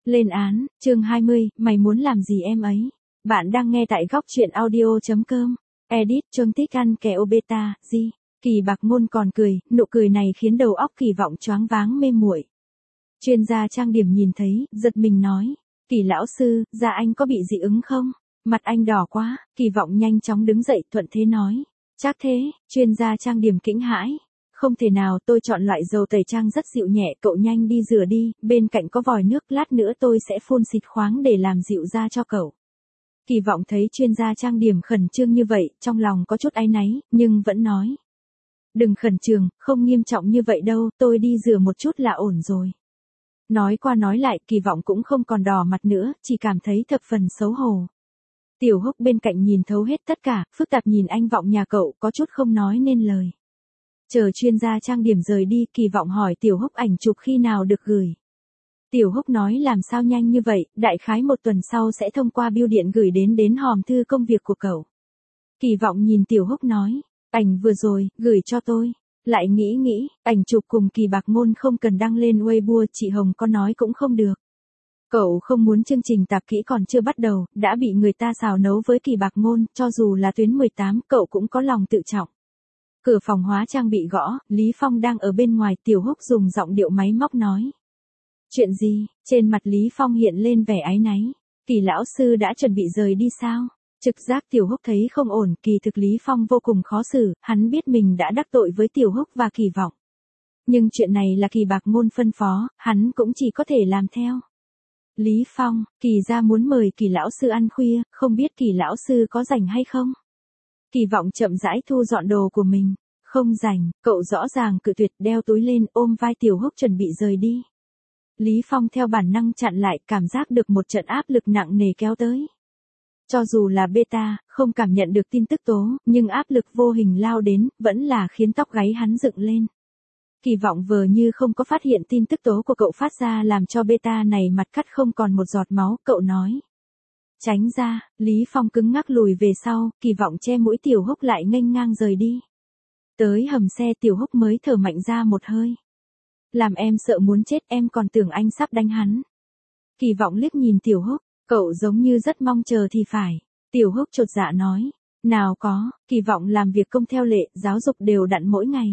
Lên án, chương 20, mày muốn làm gì em ấy? Bạn đang nghe tại góc truyện audio.com. Edit Chôn Tích Ăn Kẹo Beta, gì? Kỳ Bạc Ngôn còn cười, nụ cười này khiến đầu óc Kỳ Vọng choáng váng mê muội. Chuyên gia trang điểm nhìn thấy, giật mình nói, Kỳ lão sư, da anh có bị dị ứng không? Mặt anh đỏ quá. Kỳ Vọng nhanh chóng đứng dậy thuận thế nói. Chắc thế. Chuyên gia trang điểm kinh hãi. Không thể nào, tôi chọn loại dầu tẩy trang rất dịu nhẹ, cậu nhanh đi rửa đi, bên cạnh có vòi nước, lát nữa tôi sẽ phun xịt khoáng để làm dịu da cho cậu. Kỳ Vọng thấy chuyên gia trang điểm khẩn trương như vậy, trong lòng có chút áy náy, nhưng vẫn nói. Đừng khẩn trương, không nghiêm trọng như vậy đâu, tôi đi rửa một chút là ổn rồi. Nói qua nói lại, Kỳ Vọng cũng không còn đỏ mặt nữa, chỉ cảm thấy thập phần xấu hổ. Tiểu Húc bên cạnh nhìn thấu hết tất cả, phức tạp nhìn anh Vọng nhà cậu, có chút không nói nên lời. Chờ chuyên gia trang điểm rời đi, Kỳ Vọng hỏi Tiểu Húc ảnh chụp khi nào được gửi. Tiểu Húc nói làm sao nhanh như vậy, đại khái một tuần sau sẽ thông qua bưu điện gửi đến hòm thư công việc của cậu. Kỳ Vọng nhìn Tiểu Húc nói, ảnh vừa rồi, gửi cho tôi. Lại nghĩ, ảnh chụp cùng Kỳ Bạc Ngôn không cần đăng lên Weibo, chị Hồng có nói cũng không được. Cậu không muốn chương trình tạp kỹ còn chưa bắt đầu, đã bị người ta xào nấu với Kỳ Bạc Ngôn, cho dù là tuyến 18, cậu cũng có lòng tự trọng. Cửa phòng hóa trang bị gõ, Lý Phong đang ở bên ngoài, Tiểu Húc dùng giọng điệu máy móc nói. Chuyện gì? Trên mặt Lý Phong hiện lên vẻ áy náy. Kỳ lão sư đã chuẩn bị rời đi sao? Trực giác Tiểu Húc thấy không ổn, kỳ thực Lý Phong vô cùng khó xử, hắn biết mình đã đắc tội với Tiểu Húc và Kỳ Vọng. Nhưng chuyện này là Kỳ Bạc Ngôn phân phó, hắn cũng chỉ có thể làm theo. Lý Phong, Kỳ gia muốn mời Kỳ lão sư ăn khuya, không biết Kỳ lão sư có rảnh hay không? Kỳ Vọng chậm rãi thu dọn đồ của mình. Không rảnh, cậu rõ ràng cự tuyệt, đeo túi lên, ôm vai Tiểu Húc chuẩn bị rời đi. Lý Phong theo bản năng chặn lại, cảm giác được một trận áp lực nặng nề kéo tới. Cho dù là beta, không cảm nhận được tin tức tố, nhưng áp lực vô hình lao đến, vẫn là khiến tóc gáy hắn dựng lên. Kỳ Vọng vờ như không có phát hiện tin tức tố của cậu phát ra làm cho beta này mặt cắt không còn một giọt máu, cậu nói. Tránh ra, Lý Phong cứng ngắc lùi về sau, Kỳ Vọng che mũi Tiểu Húc lại nghênh ngang rời đi. Tới hầm xe Tiểu Húc mới thở mạnh ra một hơi. Làm em sợ muốn chết, em còn tưởng anh sắp đánh hắn. Kỳ Vọng liếc nhìn Tiểu Húc, cậu giống như rất mong chờ thì phải. Tiểu Húc chột dạ nói, nào có, Kỳ Vọng làm việc công theo lệ, giáo dục đều đặn mỗi ngày.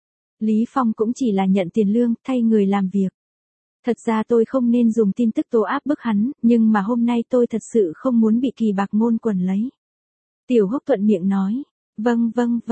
Lý Phong cũng chỉ là nhận tiền lương, thay người làm việc. Thật ra tôi không nên dùng tin tức tố áp bức hắn, nhưng mà hôm nay tôi thật sự không muốn bị Kỳ Bạc Ngôn quần lấy. Tiểu Húc thuận miệng nói, vâng,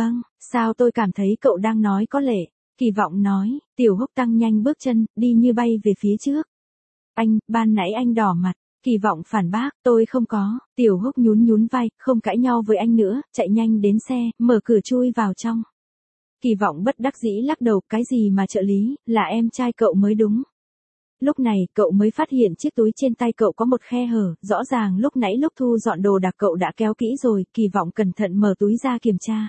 sao tôi cảm thấy cậu đang nói có lệ. Kỳ Vọng nói, Tiểu Húc tăng nhanh bước chân, đi như bay về phía trước. Anh, ban nãy anh đỏ mặt. Kỳ Vọng phản bác, tôi không có. Tiểu Húc nhún vai, không cãi nhau với anh nữa, chạy nhanh đến xe, mở cửa chui vào trong. Kỳ Vọng bất đắc dĩ lắc đầu, cái gì mà trợ lý, là em trai cậu mới đúng. Lúc này, cậu mới phát hiện chiếc túi trên tay cậu có một khe hở, rõ ràng lúc nãy lúc thu dọn đồ đạc cậu đã kéo kỹ rồi, Kỳ Vọng cẩn thận mở túi ra kiểm tra.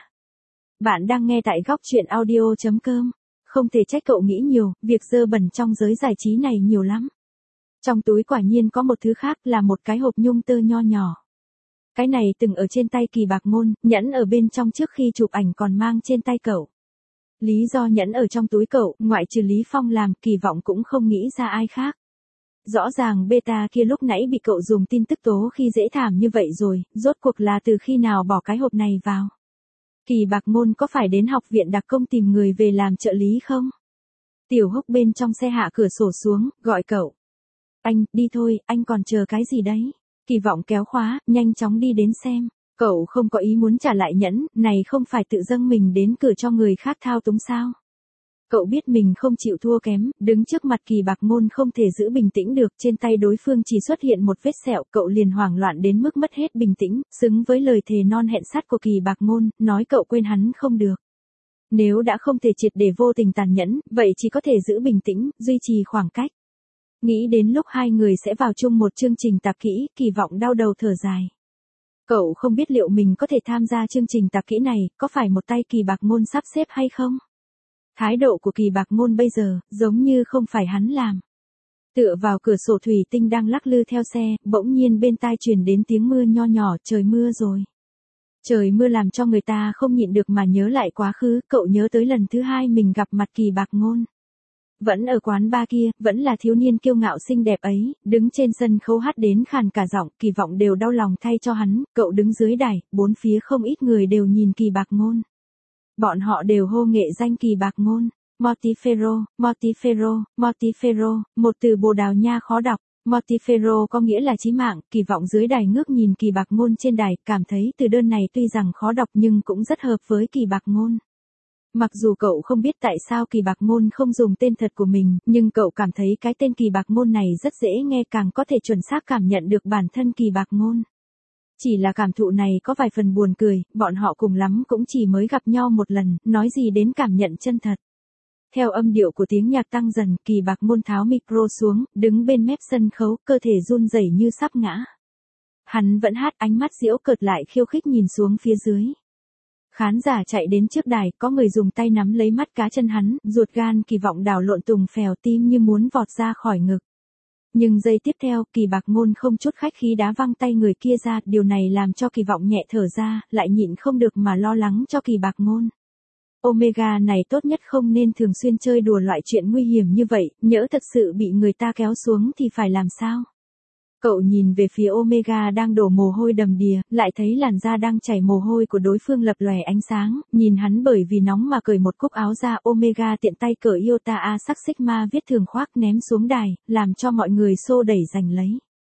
Bạn đang nghe tại góc truyện audio.com. Không thể trách cậu nghĩ nhiều, việc dơ bẩn trong giới giải trí này nhiều lắm. Trong túi quả nhiên có một thứ khác, là một cái hộp nhung tơ nho nhỏ. Cái này từng ở trên tay Kỳ Bạc Ngôn, nhẫn ở bên trong trước khi chụp ảnh còn mang trên tay cậu. Lý do nhẫn ở trong túi cậu, ngoại trừ Lý Phong làm, Kỳ Vọng cũng không nghĩ ra ai khác. Rõ ràng beta kia lúc nãy bị cậu dùng tin tức tố khi dễ thảm như vậy rồi, rốt cuộc là từ khi nào bỏ cái hộp này vào. Kỳ Bạc Ngôn có phải đến học viện đặc công tìm người về làm trợ lý không? Tiểu Húc bên trong xe hạ cửa sổ xuống, gọi cậu. Anh, đi thôi, anh còn chờ cái gì đấy? Kỳ Vọng kéo khóa, nhanh chóng đi đến xem. Cậu không có ý muốn trả lại nhẫn, này không phải tự dâng mình đến cửa cho người khác thao túng sao? Cậu biết mình không chịu thua kém, đứng trước mặt Kỳ Bạc Ngôn không thể giữ bình tĩnh được, trên tay đối phương chỉ xuất hiện một vết sẹo, cậu liền hoảng loạn đến mức mất hết bình tĩnh, xứng với lời thề non hẹn sắt của Kỳ Bạc Ngôn, nói cậu quên hắn không được. Nếu đã không thể triệt để vô tình tàn nhẫn, vậy chỉ có thể giữ bình tĩnh, duy trì khoảng cách. Nghĩ đến lúc hai người sẽ vào chung một chương trình tạp kỹ, Kỳ Vọng đau đầu thở dài. Cậu không biết liệu mình có thể tham gia chương trình tạp kỹ này, có phải một tay Kỳ Bạc Ngôn sắp xếp hay không? Thái độ của Kỳ Bạc Ngôn bây giờ, giống như không phải hắn làm. Tựa vào cửa sổ thủy tinh đang lắc lư theo xe, bỗng nhiên bên tai truyền đến tiếng mưa nho nhỏ, trời mưa rồi. Trời mưa làm cho người ta không nhịn được mà nhớ lại quá khứ, cậu nhớ tới lần thứ hai mình gặp mặt Kỳ Bạc Ngôn. Vẫn ở quán bar kia, vẫn là thiếu niên kiêu ngạo xinh đẹp ấy, đứng trên sân khấu hát đến khàn cả giọng, Kỳ Vọng đều đau lòng thay cho hắn, cậu đứng dưới đài, bốn phía không ít người đều nhìn Kỳ Bạc Ngôn. Bọn họ đều hô nghệ danh Kỳ Bạc Ngôn. Mortifero, Mortifero, Mortifero, một từ Bồ Đào Nha khó đọc. Mortifero có nghĩa là chí mạng, Kỳ Vọng dưới đài ngước nhìn Kỳ Bạc Ngôn trên đài, cảm thấy từ đơn này tuy rằng khó đọc nhưng cũng rất hợp với Kỳ Bạc Ngôn. Mặc dù cậu không biết tại sao Kỳ Bạc Ngôn không dùng tên thật của mình, nhưng cậu cảm thấy cái tên Kỳ Bạc Ngôn này rất dễ nghe, càng có thể chuẩn xác cảm nhận được bản thân Kỳ Bạc Ngôn. Chỉ là cảm thụ này có vài phần buồn cười, bọn họ cùng lắm cũng chỉ mới gặp nhau một lần, nói gì đến cảm nhận chân thật. Theo âm điệu của tiếng nhạc tăng dần, Kỳ Bạc Ngôn tháo micro xuống, đứng bên mép sân khấu, cơ thể run rẩy như sắp ngã. Hắn vẫn hát, ánh mắt giễu cợt lại khiêu khích nhìn xuống phía dưới. Khán giả chạy đến trước đài, có người dùng tay nắm lấy mắt cá chân hắn, ruột gan Kỳ Vọng đảo lộn tùng phèo, tim như muốn vọt ra khỏi ngực. Nhưng giây tiếp theo, Kỳ Bạc Ngôn không chút khách khí đá văng tay người kia ra, điều này làm cho Kỳ Vọng nhẹ thở ra, lại nhịn không được mà lo lắng cho Kỳ Bạc Ngôn. Omega này tốt nhất không nên thường xuyên chơi đùa loại chuyện nguy hiểm như vậy, nhỡ thật sự bị người ta kéo xuống thì phải làm sao? Cậu nhìn về phía Omega đang đổ mồ hôi đầm đìa, lại thấy làn da đang chảy mồ hôi của đối phương lập lòe ánh sáng, nhìn hắn bởi vì nóng mà cởi một cúc áo ra, Omega tiện tay cởi Iota A sắc Sigma viết thường khoác ném xuống đài, làm cho mọi người xô đẩy giành lấy.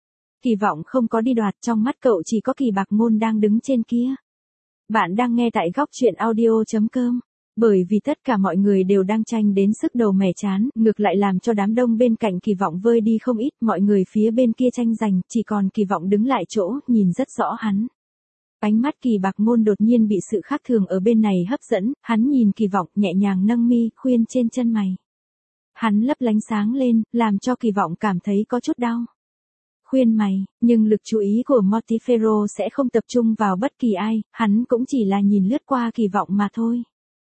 Kỳ Vọng không có đi đoạt, trong mắt cậu chỉ có Kỳ Bạc Ngôn đang đứng trên kia. Bạn đang nghe tại góc truyện audio.com. Bởi vì tất cả mọi người đều đang tranh đến sức đầu mẻ chán, ngược lại làm cho đám đông bên cạnh Kỳ Vọng vơi đi không ít, mọi người phía bên kia tranh giành, chỉ còn Kỳ Vọng đứng lại chỗ, nhìn rất rõ hắn. Ánh mắt Kỳ Bạc Ngôn đột nhiên bị sự khác thường ở bên này hấp dẫn, hắn nhìn Kỳ Vọng nhẹ nhàng nâng mi, khuyên trên chân mày. Hắn lấp lánh sáng lên, làm cho Kỳ Vọng cảm thấy có chút đau. Khuyên mày, nhưng lực chú ý của Mortifero sẽ không tập trung vào bất kỳ ai, hắn cũng chỉ là nhìn lướt qua Kỳ Vọng mà thôi.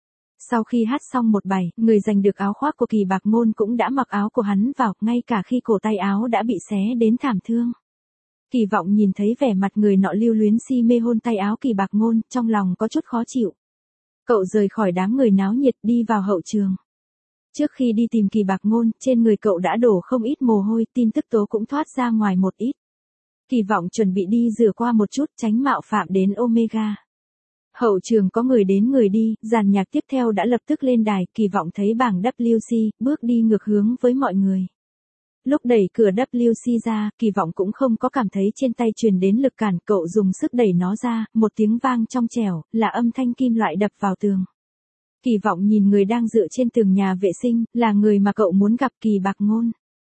Sau khi hát xong một bài, người giành được áo khoác của Kỳ Bạc Ngôn cũng đã mặc áo của hắn vào, ngay cả khi cổ tay áo đã bị xé đến thảm thương. Kỳ Vọng nhìn thấy vẻ mặt người nọ lưu luyến si mê hôn tay áo Kỳ Bạc Ngôn, trong lòng có chút khó chịu. Cậu rời khỏi đám người náo nhiệt đi vào hậu trường. Trước khi đi tìm Kỳ Bạc Ngôn, trên người cậu đã đổ không ít mồ hôi, tin tức tố cũng thoát ra ngoài một ít. Kỳ Vọng chuẩn bị đi rửa qua một chút, tránh mạo phạm đến Omega. Hậu trường có người đến người đi, dàn nhạc tiếp theo đã lập tức lên đài, Kỳ Vọng thấy bảng WC, bước đi ngược hướng với mọi người. Lúc đẩy cửa WC ra, Kỳ Vọng cũng không có cảm thấy trên tay truyền đến lực cản, cậu dùng sức đẩy nó ra, một tiếng vang trong trẻo, là âm thanh kim loại đập vào tường. Kỳ Vọng nhìn người đang dựa trên tường nhà vệ sinh, là người mà cậu muốn gặp, Kỳ Bạc Ngôn.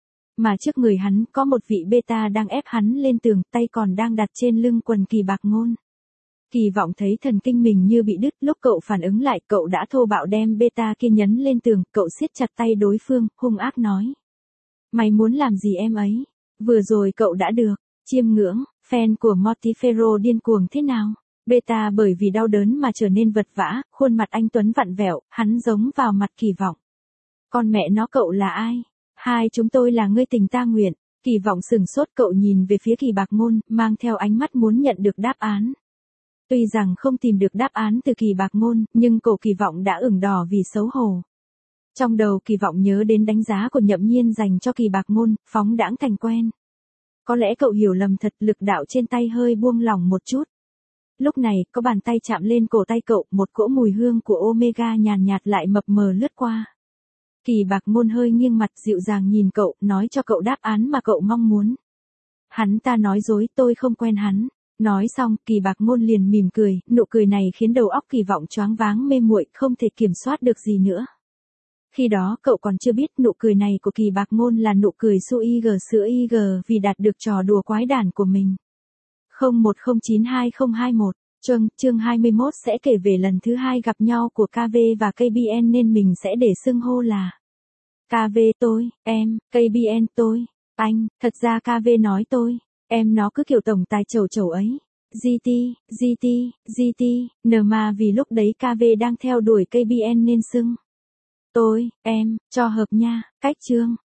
Mà trước người hắn, có một vị beta đang ép hắn lên tường, tay còn đang đặt trên lưng quần Kỳ Bạc Ngôn. Kỳ Vọng thấy thần kinh mình như bị đứt, lúc cậu phản ứng lại, cậu đã thô bạo đem beta kia nhấn lên tường, cậu siết chặt tay đối phương, hung ác nói. Mày muốn làm gì em ấy? Vừa rồi cậu đã được, chiêm ngưỡng, fan của Mortifero điên cuồng thế nào? Beta bởi vì đau đớn mà trở nên vật vã, khuôn mặt anh Tuấn vặn vẹo, hắn giống vào mặt Kỳ Vọng. Con mẹ nó cậu là ai? Hai chúng tôi là ngươi tình ta nguyện. Kỳ Vọng sừng sốt, cậu nhìn về phía Kỳ Bạc Ngôn, mang theo ánh mắt muốn nhận được đáp án. Tuy rằng không tìm được đáp án từ Kỳ Bạc Ngôn, nhưng cổ Kỳ Vọng đã ửng đỏ vì xấu hổ. Trong đầu Kỳ Vọng nhớ đến đánh giá của Nhậm Nhiên dành cho Kỳ Bạc Ngôn, phóng đãng thành quen. Có lẽ cậu hiểu lầm thật, lực đạo trên tay hơi buông lỏng một chút. Lúc này, có bàn tay chạm lên cổ tay cậu, một cỗ mùi hương của Omega nhàn nhạt lại mập mờ lướt qua. Kỳ Bạc Ngôn hơi nghiêng mặt dịu dàng nhìn cậu, nói cho cậu đáp án mà cậu mong muốn. Hắn ta nói dối, tôi không quen hắn. Nói xong, Kỳ Bạc Ngôn liền mỉm cười, nụ cười này khiến đầu óc Kỳ Vọng choáng váng mê muội, không thể kiểm soát được gì nữa. Khi đó cậu còn chưa biết nụ cười này của Kỳ Bạc Ngôn là nụ cười su IG sữa IG vì đạt được trò đùa quái đản của mình. 01092021, chương 21 sẽ kể về lần thứ hai gặp nhau của KV và KBN nên mình sẽ để xưng hô là KV tôi, em, KBN tôi, anh, thật ra KV nói tôi, em nó cứ kiểu tổng tài chầu chầu ấy. GT, mà vì lúc đấy KV đang theo đuổi KBN nên xưng tôi, em, cho hợp nha, cách chương.